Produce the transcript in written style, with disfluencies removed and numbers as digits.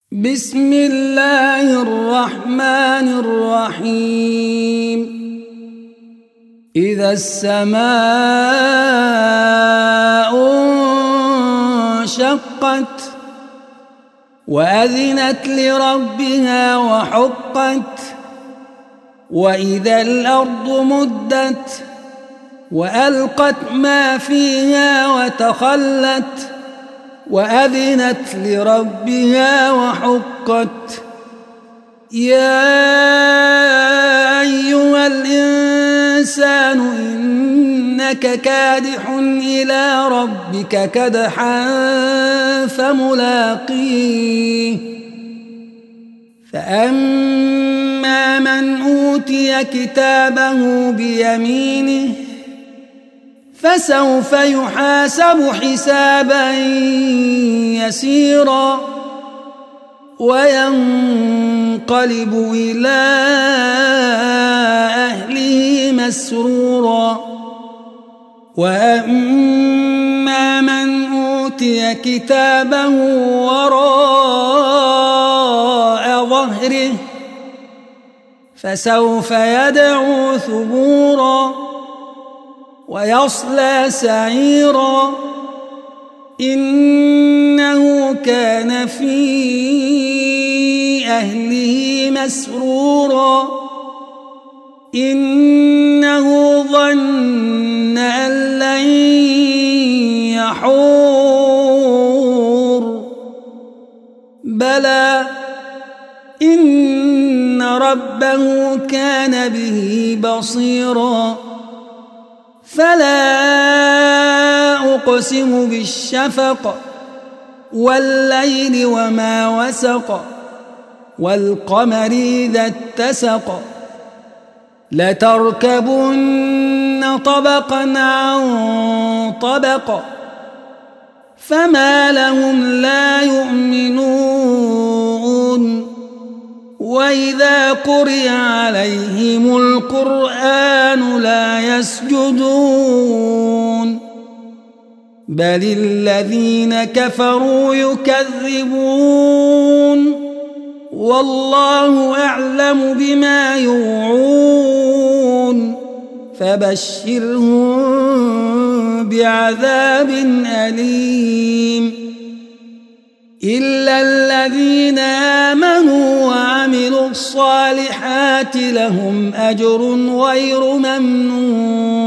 بسم الله الرحمن الرحيم. إذا السماء انشقت وأذنت لربها وحقت، وإذا الأرض مدت وألقت ما فيها وتخلت وأذنت لربها وحقت. يا أيها الإنسان إنك كادح إلى ربك كدحا فملاقيه. فأما من أوتي كتابه بيمينه فسوف يحاسب حسابا يسيرا وينقلب إلى أهله مسرورا. وأما من أوتي كتابه وراء ظهره فسوف يدعو ثبورا ويصلى سعيرا، إنه كان في أهله مسرورا، إنه ظن أن لن يحور. بلى إن ربه كان به بصيرا. فلا أقسم بالشفق والليل وما وسق والقمر إذا اتسق لتركبن طبقا عن طبق فما لهم لا يؤمنون. وإذا قرئ عليهم القرآن لا يسجدون بل الذين كفروا يكذبون والله أعلم بما يوعون. فبشرهم بعذاب أليم إلا الذين آمنوا وعملوا الصالحات لهم أجر غير ممنون.